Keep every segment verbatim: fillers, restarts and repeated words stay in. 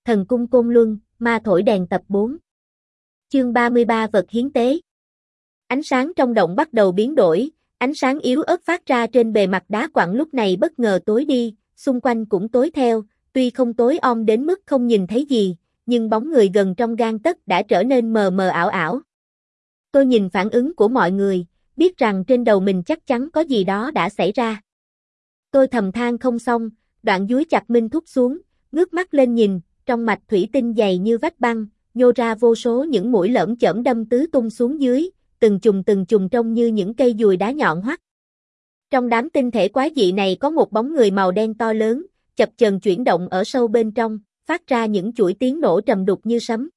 Thần cung Côn Luân, ma thổi đèn tập bốn. Chương ba mươi ba Vật hiến tế. Ánh sáng trong động bắt đầu biến đổi, ánh sáng yếu ớt phát ra trên bề mặt đá quặng lúc này bất ngờ tối đi, xung quanh cũng tối theo, tuy không tối om đến mức không nhìn thấy gì, nhưng bóng người gần trong gang tấc đã trở nên mờ mờ ảo ảo. Tôi nhìn phản ứng của mọi người, biết rằng trên đầu mình chắc chắn có gì đó đã xảy ra. Tôi thầm than không xong, đoạn dúi chặt Minh Thúc xuống, ngước mắt lên nhìn, trong mạch thủy tinh dày như vách băng, nhô ra vô số những mũi lởm chởm đâm tứ tung xuống dưới, từng chùm từng chùm trông như những cây dùi đá nhọn hoắt. Trong đám tinh thể quái dị này có một bóng người màu đen to lớn, chập chờn chuyển động ở sâu bên trong, phát ra những chuỗi tiếng nổ trầm đục như sấm.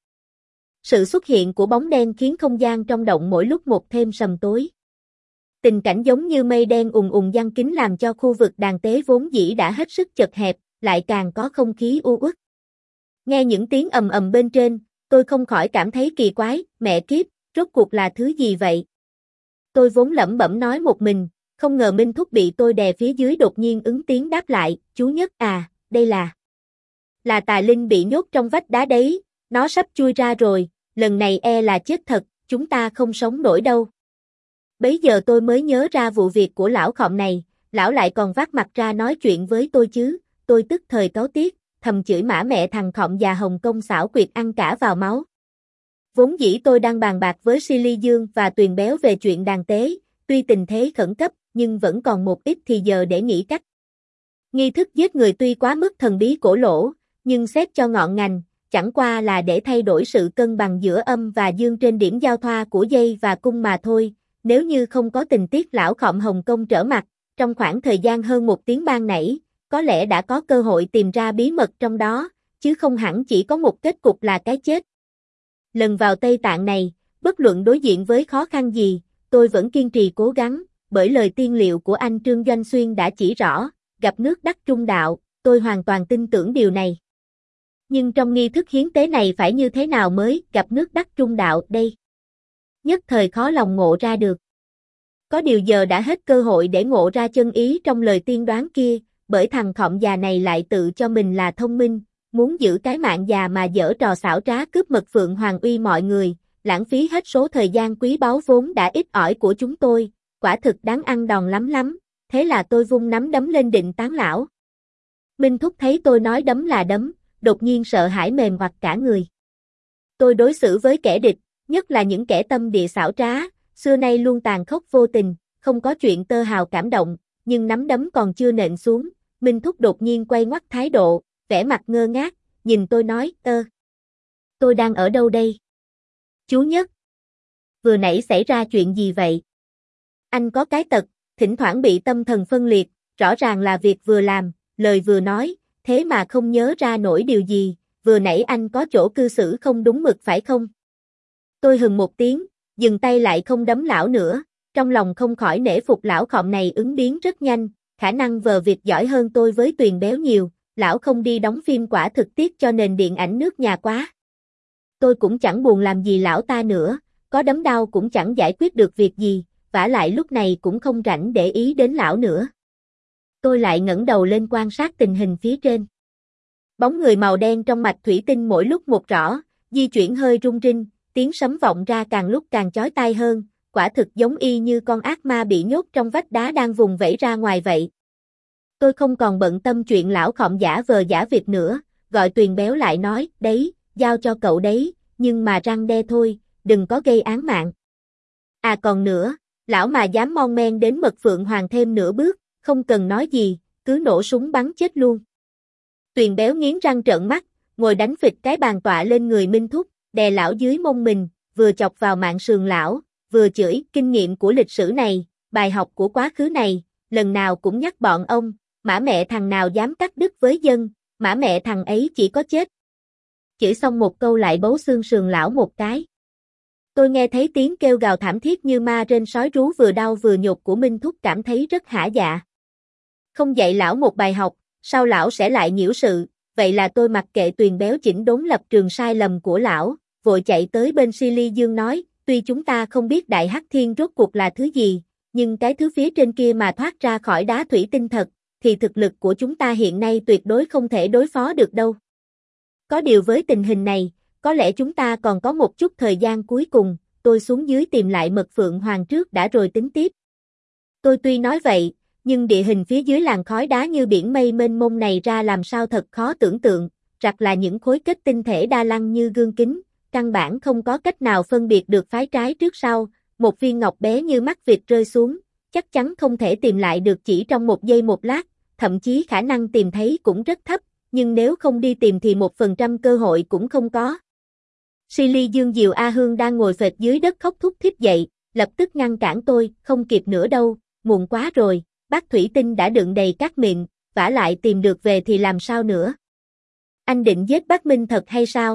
Sự xuất hiện của bóng đen khiến không gian trong động mỗi lúc một thêm sầm tối. Tình cảnh giống như mây đen ùn ùn giăng kín làm cho khu vực đàn tế vốn dĩ đã hết sức chật hẹp, lại càng có không khí u uất. Nghe những tiếng ầm ầm bên trên, tôi không khỏi cảm thấy kỳ quái, mẹ kiếp, rốt cuộc là thứ gì vậy? Tôi vốn lẩm bẩm nói một mình, không ngờ Minh Thúc bị tôi đè phía dưới đột nhiên ứng tiếng đáp lại, chú Nhất à, đây là... Là tà linh bị nhốt trong vách đá đấy, nó sắp chui ra rồi, lần này e là chết thật, chúng ta không sống nổi đâu. Bấy giờ tôi mới nhớ ra vụ việc của lão khọm này, lão lại còn vác mặt ra nói chuyện với tôi chứ, tôi tức thời cáu tiết, thầm chửi mã mẹ thằng khọm già Hồng Kông xảo quyệt ăn cả vào máu. Vốn dĩ tôi đang bàn bạc với Silly Dương và Tuyền Béo về chuyện đàn tế, tuy tình thế khẩn cấp, nhưng vẫn còn một ít thì giờ để nghĩ cách. Nghi thức giết người tuy quá mức thần bí cổ lỗ, nhưng xét cho ngọn ngành, chẳng qua là để thay đổi sự cân bằng giữa âm và dương trên điểm giao thoa của dây và cung mà thôi. Nếu như không có tình tiết lão khọm Hồng Kông trở mặt, trong khoảng thời gian hơn một tiếng ban nãy, có lẽ đã có cơ hội tìm ra bí mật trong đó, chứ không hẳn chỉ có một kết cục là cái chết. Lần vào Tây Tạng này, bất luận đối diện với khó khăn gì, tôi vẫn kiên trì cố gắng, bởi lời tiên liệu của anh Trương Doanh Xuyên đã chỉ rõ, gặp nước đắc trung đạo, tôi hoàn toàn tin tưởng điều này. Nhưng trong nghi thức hiến tế này phải như thế nào mới gặp nước đắc trung đạo đây? Nhất thời khó lòng ngộ ra được. Có điều giờ đã hết cơ hội để ngộ ra chân ý trong lời tiên đoán kia, bởi thằng khọm già này lại tự cho mình là thông minh, muốn giữ cái mạng già mà giở trò xảo trá cướp mật Phượng Hoàng uy mọi người, lãng phí hết số thời gian quý báu vốn đã ít ỏi của chúng tôi, quả thực đáng ăn đòn lắm lắm, thế là tôi vung nắm đấm lên định tán lão. Minh Thúc thấy tôi nói đấm là đấm, đột nhiên sợ hãi mềm hoặc cả người. Tôi đối xử với kẻ địch, nhất là những kẻ tâm địa xảo trá, xưa nay luôn tàn khốc vô tình, không có chuyện tơ hào cảm động, nhưng nắm đấm còn chưa nện xuống, Minh Thúc đột nhiên quay ngoắt thái độ, vẻ mặt ngơ ngác, nhìn tôi nói, ơ, tôi đang ở đâu đây? Chú Nhất, vừa nãy xảy ra chuyện gì vậy? Anh có cái tật, thỉnh thoảng bị tâm thần phân liệt, rõ ràng là việc vừa làm, lời vừa nói, thế mà không nhớ ra nổi điều gì, vừa nãy anh có chỗ cư xử không đúng mực phải không? Tôi hừ một tiếng, dừng tay lại không đấm lão nữa, trong lòng không khỏi nể phục lão khọm này ứng biến rất nhanh, khả năng vờ việc giỏi hơn tôi với Tuyền Béo nhiều, lão không đi đóng phim quả thực tiếc cho nền điện ảnh nước nhà quá. Tôi cũng chẳng buồn làm gì lão ta nữa, có đấm đau cũng chẳng giải quyết được việc gì, vả lại lúc này cũng không rảnh để ý đến lão nữa. Tôi lại ngẩng đầu lên quan sát tình hình phía trên. Bóng người màu đen trong mạch thủy tinh mỗi lúc một rõ, di chuyển hơi rung rinh, tiếng sấm vọng ra càng lúc càng chói tai hơn, quả thực giống y như con ác ma bị nhốt trong vách đá đang vùng vẫy ra ngoài vậy. Tôi không còn bận tâm chuyện lão khọm giả vờ giả việc nữa, gọi Tuyền Béo lại nói, đấy, giao cho cậu đấy, nhưng mà răn đe thôi, đừng có gây án mạng. À còn nữa, lão mà dám mon men đến mật Phượng Hoàng thêm nửa bước, không cần nói gì, cứ nổ súng bắn chết luôn. Tuyền Béo nghiến răng trợn mắt, ngồi đánh phịch cái bàn tọa lên người Minh Thúc, đè lão dưới mông mình, vừa chọc vào mạng sườn lão, vừa chửi, kinh nghiệm của lịch sử này, bài học của quá khứ này, lần nào cũng nhắc bọn ông, mã mẹ thằng nào dám cắt đứt với dân, mã mẹ thằng ấy chỉ có chết. Chửi xong một câu lại bấu xương sườn lão một cái. Tôi nghe thấy tiếng kêu gào thảm thiết như ma rên sói rú vừa đau vừa nhục của Minh Thúc cảm thấy rất hả dạ. Không dạy lão một bài học, sao lão sẽ lại nhiễu sự, vậy là tôi mặc kệ Tuyền Béo chỉnh đốn lập trường sai lầm của lão, vội chạy tới bên Silly Dương nói, tuy chúng ta không biết Đại Hắc Thiên rốt cuộc là thứ gì, nhưng cái thứ phía trên kia mà thoát ra khỏi đá thủy tinh thật, thì thực lực của chúng ta hiện nay tuyệt đối không thể đối phó được đâu. Có điều với tình hình này, có lẽ chúng ta còn có một chút thời gian cuối cùng, tôi xuống dưới tìm lại mật phượng hoàng trước đã rồi tính tiếp. Tôi tuy nói vậy, nhưng địa hình phía dưới làn khói đá như biển mây mênh mông này ra làm sao thật khó tưởng tượng, rặt là những khối kết tinh thể đa lăng như gương kính, căn bản không có cách nào phân biệt được phái trái trước sau, một viên ngọc bé như mắt vịt rơi xuống, chắc chắn không thể tìm lại được chỉ trong một giây một lát, thậm chí khả năng tìm thấy cũng rất thấp, nhưng nếu không đi tìm thì một phần trăm cơ hội cũng không có. Silly Dương Diệu A Hương đang ngồi phệt dưới đất khóc thút thít dậy, lập tức ngăn cản tôi, không kịp nữa đâu, muộn quá rồi, bát thủy tinh đã đựng đầy các miệng, vả lại tìm được về thì làm sao nữa. Anh định giết bác Minh thật hay sao?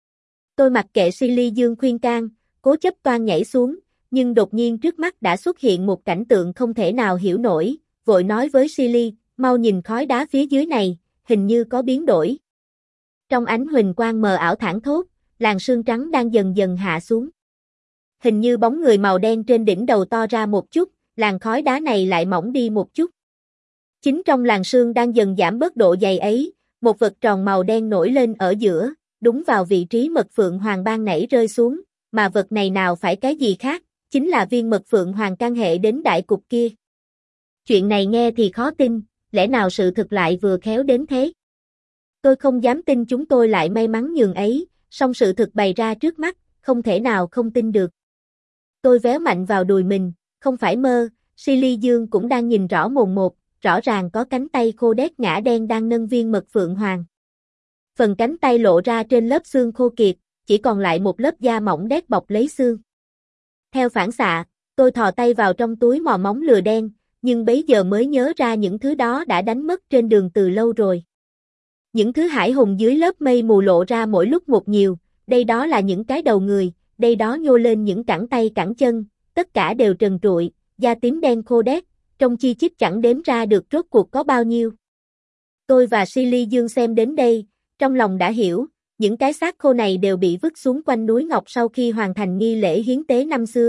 Tôi mặc kệ Silly Dương khuyên can, cố chấp toan nhảy xuống, nhưng đột nhiên trước mắt đã xuất hiện một cảnh tượng không thể nào hiểu nổi, vội nói với Silly, mau nhìn khói đá phía dưới này, hình như có biến đổi. Trong ánh huỳnh quang mờ ảo thảng thốt, làn sương trắng đang dần dần hạ xuống. Hình như bóng người màu đen trên đỉnh đầu to ra một chút, làn khói đá này lại mỏng đi một chút. Chính trong làn sương đang dần giảm bớt độ dày ấy, một vật tròn màu đen nổi lên ở giữa, đúng vào vị trí mật phượng hoàng ban nãy rơi xuống, mà vật này nào phải cái gì khác, chính là viên mật phượng hoàng can hệ đến đại cục kia. Chuyện này nghe thì khó tin, lẽ nào sự thực lại vừa khéo đến thế? Tôi không dám tin chúng tôi lại may mắn nhường ấy, song sự thực bày ra trước mắt, không thể nào không tin được. Tôi véo mạnh vào đùi mình, không phải mơ, Silly Dương cũng đang nhìn rõ mồn một, rõ ràng có cánh tay khô đét ngã đen đang nâng viên mật phượng hoàng. Phần cánh tay lộ ra trên lớp xương khô kiệt, chỉ còn lại một lớp da mỏng đét bọc lấy xương. Theo phản xạ, tôi thò tay vào trong túi mò móng lừa đen, nhưng bấy giờ mới nhớ ra những thứ đó đã đánh mất trên đường từ lâu rồi. Những thứ hải hùng dưới lớp mây mù lộ ra mỗi lúc một nhiều, đây đó là những cái đầu người, đây đó nhô lên những cẳng tay cẳng chân, tất cả đều trần trụi, da tím đen khô đét, trông chi chít chẳng đếm ra được rốt cuộc có bao nhiêu. Tôi và Silly Dương xem đến đây, trong lòng đã hiểu, những cái xác khô này đều bị vứt xuống quanh núi Ngọc sau khi hoàn thành nghi lễ hiến tế năm xưa.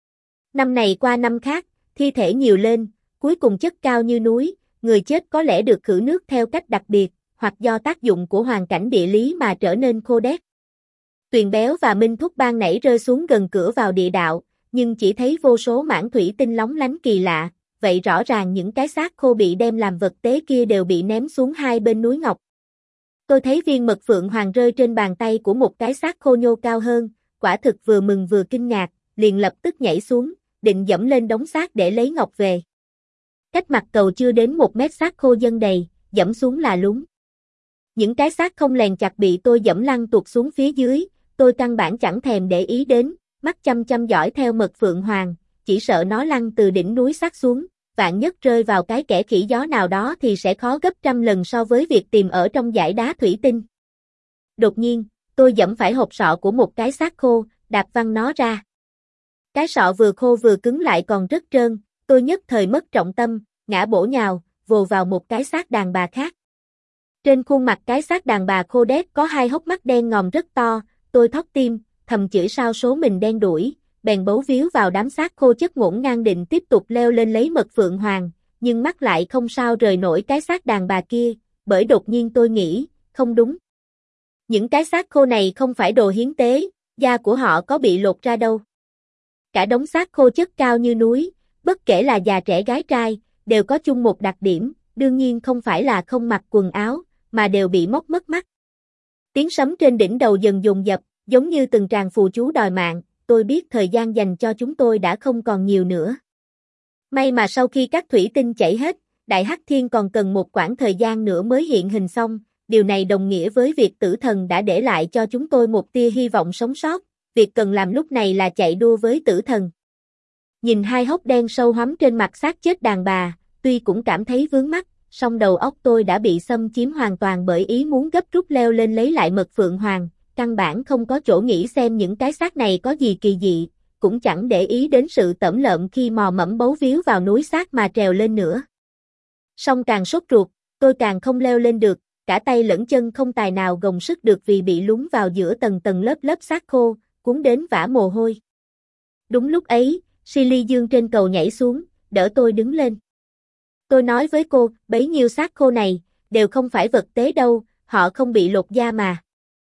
Năm này qua năm khác, thi thể nhiều lên, cuối cùng chất cao như núi, người chết có lẽ được khử nước theo cách đặc biệt, hoặc do tác dụng của hoàn cảnh địa lý mà trở nên khô đét. Tuyền Béo và Minh Thúc ban nãy rơi xuống gần cửa vào địa đạo, nhưng chỉ thấy vô số mảng thủy tinh lóng lánh kỳ lạ, vậy rõ ràng những cái xác khô bị đem làm vật tế kia đều bị ném xuống hai bên núi Ngọc. Tôi thấy viên mật phượng hoàng rơi trên bàn tay của một cái xác khô nhô cao hơn, quả thực vừa mừng vừa kinh ngạc, liền lập tức nhảy xuống, định dẫm lên đống xác để lấy ngọc về. Cách mặt cầu chưa đến một mét xác khô dâng đầy, dẫm xuống là lún. Những cái xác không lèn chặt bị tôi dẫm lăn tuột xuống phía dưới, tôi căn bản chẳng thèm để ý đến, mắt chăm chăm dõi theo mật phượng hoàng, chỉ sợ nó lăn từ đỉnh núi sát xuống, vạn nhất rơi vào cái kẽ khỉ gió nào đó thì sẽ khó gấp trăm lần so với việc tìm ở trong dải đá thủy tinh. Đột nhiên, tôi dẫm phải hộp sọ của một cái xác khô, đạp văng nó ra. Cái sọ vừa khô vừa cứng lại còn rất trơn, tôi nhất thời mất trọng tâm, ngã bổ nhào, vồ vào một cái xác đàn bà khác. Trên khuôn mặt cái xác đàn bà khô đét có hai hốc mắt đen ngòm rất to, tôi thót tim, thầm chửi sao số mình đen đuổi, bèn bấu víu vào đám xác khô chất ngổn ngang định tiếp tục leo lên lấy mật phượng hoàng, nhưng mắt lại không sao rời nổi cái xác đàn bà kia, bởi đột nhiên tôi nghĩ, không đúng. Những cái xác khô này không phải đồ hiến tế, da của họ có bị lột ra đâu. Cả đống xác khô chất cao như núi, bất kể là già trẻ gái trai, đều có chung một đặc điểm, đương nhiên không phải là không mặc quần áo, mà đều bị móc mất mắt. Tiếng sấm trên đỉnh đầu dần dồn dập, giống như từng tràng phù chú đòi mạng, tôi biết thời gian dành cho chúng tôi đã không còn nhiều nữa. May mà sau khi các thủy tinh chảy hết, Đại Hắc Thiên còn cần một quãng thời gian nữa mới hiện hình xong, điều này đồng nghĩa với việc tử thần đã để lại cho chúng tôi một tia hy vọng sống sót, việc cần làm lúc này là chạy đua với tử thần. Nhìn hai hốc đen sâu hoắm trên mặt xác chết đàn bà, tuy cũng cảm thấy vướng mắt, song đầu óc tôi đã bị xâm chiếm hoàn toàn bởi ý muốn gấp rút leo lên lấy lại mật phượng hoàng, căn bản không có chỗ nghĩ xem những cái xác này có gì kỳ dị, cũng chẳng để ý đến sự tẩm lợm khi mò mẫm bấu víu vào núi xác mà trèo lên nữa. Song càng sốt ruột, tôi càng không leo lên được, cả tay lẫn chân không tài nào gồng sức được vì bị lún vào giữa tầng tầng lớp lớp xác khô, cuốn đến vã mồ hôi. Đúng lúc ấy, Silly Dương trên cầu nhảy xuống, đỡ tôi đứng lên. Tôi nói với cô, bấy nhiêu xác khô này, đều không phải vật tế đâu, họ không bị lột da mà.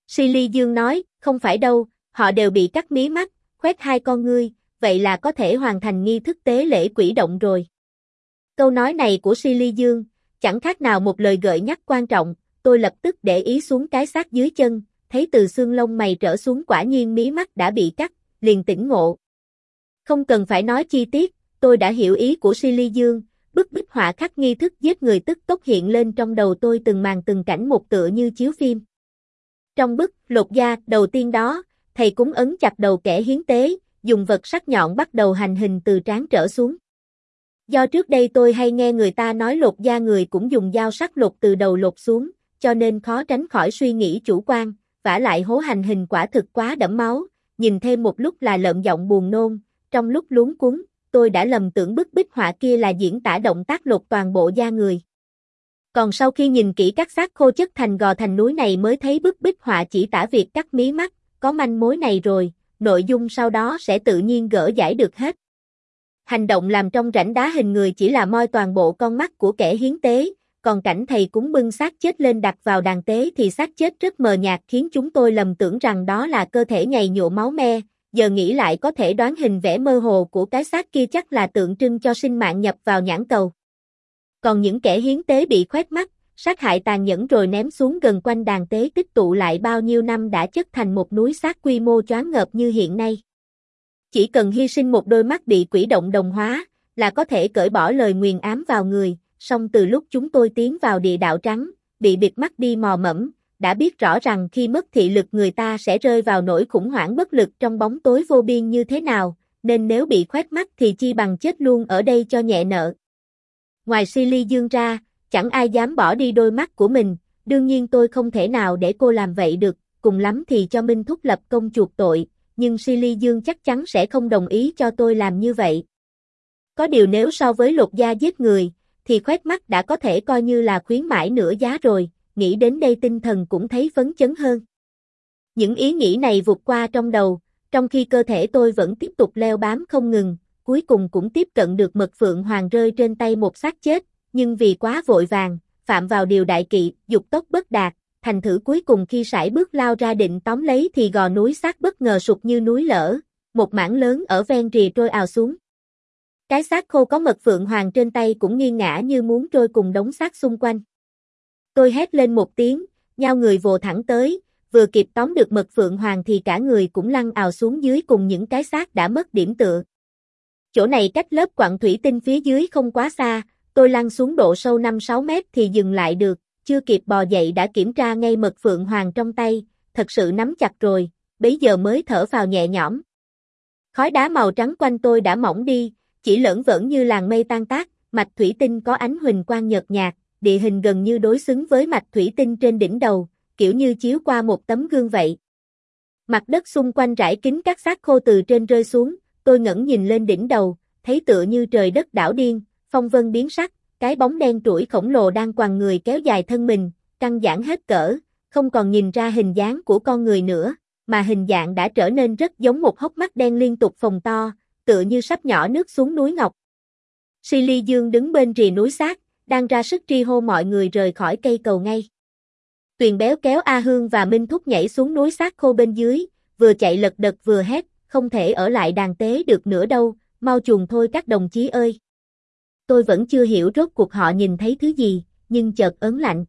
Silly Dương nói, không phải đâu, họ đều bị cắt mí mắt, khoét hai con ngươi, vậy là có thể hoàn thành nghi thức tế lễ quỷ động rồi. Câu nói này của Silly Dương, chẳng khác nào một lời gợi nhắc quan trọng, tôi lập tức để ý xuống cái xác dưới chân, thấy từ xương lông mày trở xuống quả nhiên mí mắt đã bị cắt, liền tỉnh ngộ. Không cần phải nói chi tiết, tôi đã hiểu ý của Silly Dương, bức bích họa khắc nghi thức giết người tức tốc hiện lên trong đầu tôi từng màn từng cảnh một tựa như chiếu phim. Trong bức lột da đầu tiên đó, thầy cúng ấn chặt đầu kẻ hiến tế, dùng vật sắc nhọn bắt đầu hành hình từ trán trở xuống. Do trước đây tôi hay nghe người ta nói lột da người cũng dùng dao sắc lột từ đầu lột xuống, cho nên khó tránh khỏi suy nghĩ chủ quan, vả lại hố hành hình quả thực quá đẫm máu, nhìn thêm một lúc là lợm giọng buồn nôn, trong lúc luống cuống, tôi đã lầm tưởng bức bích họa kia là diễn tả động tác lột toàn bộ da người. Còn sau khi nhìn kỹ các xác khô chất thành gò thành núi này mới thấy bức bích họa chỉ tả việc cắt mí mắt, có manh mối này rồi, nội dung sau đó sẽ tự nhiên gỡ giải được hết. Hành động làm trong rãnh đá hình người chỉ là moi toàn bộ con mắt của kẻ hiến tế, còn cảnh thầy cúng bưng xác chết lên đặt vào đàn tế thì xác chết rất mờ nhạt khiến chúng tôi lầm tưởng rằng đó là cơ thể nhầy nhụa máu me, giờ nghĩ lại có thể đoán hình vẽ mơ hồ của cái xác kia chắc là tượng trưng cho sinh mạng nhập vào nhãn cầu. Còn những kẻ hiến tế bị khoét mắt, sát hại tàn nhẫn rồi ném xuống gần quanh đàn tế tích tụ lại bao nhiêu năm đã chất thành một núi xác quy mô choáng ngợp như hiện nay. Chỉ cần hy sinh một đôi mắt bị quỷ động đồng hóa, là có thể cởi bỏ lời nguyền ám vào người, song từ lúc chúng tôi tiến vào địa đạo trắng, bị bịt mắt đi mò mẫm, đã biết rõ rằng khi mất thị lực người ta sẽ rơi vào nỗi khủng hoảng bất lực trong bóng tối vô biên như thế nào, nên nếu bị khoét mắt thì chi bằng chết luôn ở đây cho nhẹ nợ. Ngoài Silly Dương ra, chẳng ai dám bỏ đi đôi mắt của mình, đương nhiên tôi không thể nào để cô làm vậy được, cùng lắm thì cho Minh Thúc lập công chuộc tội, nhưng Silly Dương chắc chắn sẽ không đồng ý cho tôi làm như vậy. Có điều nếu so với lột da giết người, thì khoét mắt đã có thể coi như là khuyến mãi nửa giá rồi, nghĩ đến đây tinh thần cũng thấy phấn chấn hơn. Những ý nghĩ này vụt qua trong đầu, trong khi cơ thể tôi vẫn tiếp tục leo bám không ngừng, cuối cùng cũng tiếp cận được mật phượng hoàng rơi trên tay một xác chết, nhưng vì quá vội vàng, phạm vào điều đại kỵ, dục tốc bất đạt, thành thử cuối cùng khi sải bước lao ra định tóm lấy thì gò núi xác bất ngờ sụt như núi lở, một mảng lớn ở ven rìa trôi ào xuống. Cái xác khô có mật phượng hoàng trên tay cũng nghiêng ngã như muốn trôi cùng đống xác xung quanh. Tôi hét lên một tiếng, nhao người vồ thẳng tới, vừa kịp tóm được mật phượng hoàng thì cả người cũng lăn ào xuống dưới cùng những cái xác đã mất điểm tựa. Chỗ này cách lớp quặng thủy tinh phía dưới không quá xa, tôi lăn xuống độ sâu năm sáu mét thì dừng lại được, chưa kịp bò dậy đã kiểm tra ngay mật phượng hoàng trong tay, thật sự nắm chặt rồi, bấy giờ mới thở phào nhẹ nhõm. Khói đá màu trắng quanh tôi đã mỏng đi, chỉ lởn vởn như làn mây tan tác, mạch thủy tinh có ánh huỳnh quang nhợt nhạt, địa hình gần như đối xứng với mạch thủy tinh trên đỉnh đầu, kiểu như chiếu qua một tấm gương vậy. Mặt đất xung quanh rải kín các xác khô từ trên rơi xuống, tôi ngẩng nhìn lên đỉnh đầu, thấy tựa như trời đất đảo điên, phong vân biến sắc, cái bóng đen trũi khổng lồ đang quằn người kéo dài thân mình, căng giãn hết cỡ, không còn nhìn ra hình dáng của con người nữa, mà hình dạng đã trở nên rất giống một hốc mắt đen liên tục phồng to, tựa như sắp nhỏ nước xuống núi ngọc. Silly Dương đứng bên rìa núi xác, đang ra sức tri hô mọi người rời khỏi cây cầu ngay. Tuyền Béo kéo A Hương và Minh Thúc nhảy xuống núi xác khô bên dưới, vừa chạy lật đật vừa hét, không thể ở lại đàn tế được nữa đâu, mau chuồn thôi các đồng chí ơi. Tôi vẫn chưa hiểu rốt cuộc họ nhìn thấy thứ gì, nhưng chợt ớn lạnh.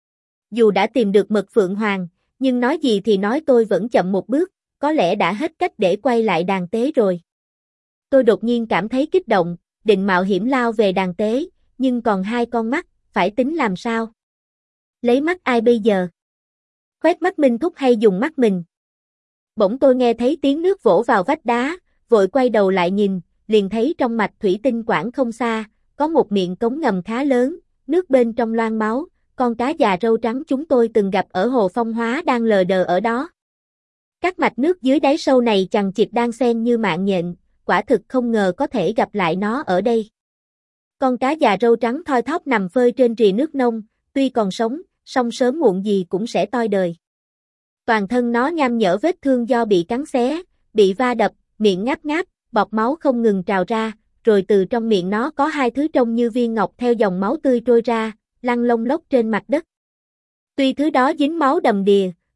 Dù đã tìm được mật phượng hoàng, nhưng nói gì thì nói tôi vẫn chậm một bước, có lẽ đã hết cách để quay lại đàn tế rồi. Tôi đột nhiên cảm thấy kích động, định mạo hiểm lao về đàn tế, nhưng còn hai con mắt, phải tính làm sao? Lấy mắt ai bây giờ? Khoét mắt Minh Thúc hay dùng mắt mình? Bỗng tôi nghe thấy tiếng nước vỗ vào vách đá, vội quay đầu lại nhìn, liền thấy trong mạch thủy tinh quảng không xa, có một miệng cống ngầm khá lớn, nước bên trong loang máu, con cá già râu trắng chúng tôi từng gặp ở hồ Phong Hóa đang lờ đờ ở đó. Các mạch nước dưới đáy sâu này chằng chịt đan xen như mạng nhện, quả thực không ngờ có thể gặp lại nó ở đây. Con cá già râu trắng thoi thóp nằm phơi trên rìa nước nông, tuy còn sống, song sớm muộn gì cũng sẽ toi đời. Toàn thân nó nham nhở vết thương do bị cắn xé, bị va đập, miệng ngáp ngáp, bọt máu không ngừng trào ra, rồi từ trong miệng nó có hai thứ trông như viên ngọc theo dòng máu tươi trôi ra, lăn lông lốc trên mặt đất. Tuy thứ đó dính máu đầm đìa,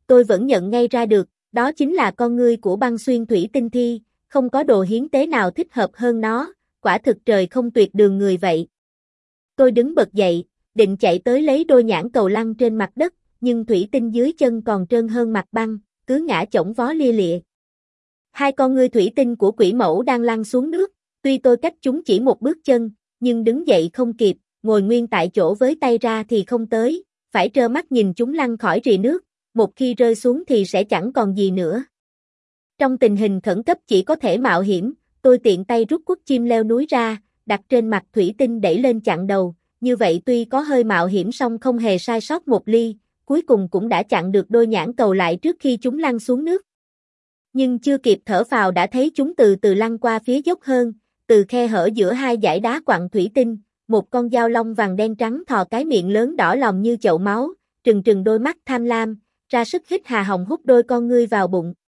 tôi vẫn nhận ngay ra được, đó chính là con ngươi của băng xuyên thủy tinh thi, không có đồ hiến tế nào thích hợp hơn nó, quả thực trời không tuyệt đường người vậy. Tôi đứng bật dậy, định chạy tới lấy đôi nhãn cầu lăn trên mặt đất, nhưng thủy tinh dưới chân còn trơn hơn mặt băng, cứ ngã chổng vó lia lịa. Hai con ngươi thủy tinh của quỷ mẫu đang lăn xuống nước, tuy tôi cách chúng chỉ một bước chân, nhưng đứng dậy không kịp, ngồi nguyên tại chỗ với tay ra thì không tới, phải trơ mắt nhìn chúng lăn khỏi rì nước, một khi rơi xuống thì sẽ chẳng còn gì nữa. Trong tình hình khẩn cấp chỉ có thể mạo hiểm, tôi tiện tay rút quất chim leo núi ra, đặt trên mặt thủy tinh đẩy lên chặn đầu, như vậy tuy có hơi mạo hiểm song không hề sai sót một ly, cuối cùng cũng đã chặn được đôi nhãn cầu lại trước khi chúng lăn xuống nước. Nhưng chưa kịp thở phào đã thấy chúng từ từ lăn qua phía dốc hơn, từ khe hở giữa hai dải đá quặng thủy tinh, một con dao long vàng đen trắng thò cái miệng lớn đỏ lòm như chậu máu, trừng trừng đôi mắt tham lam, ra sức hít hà hồng hút đôi con ngươi vào bụng.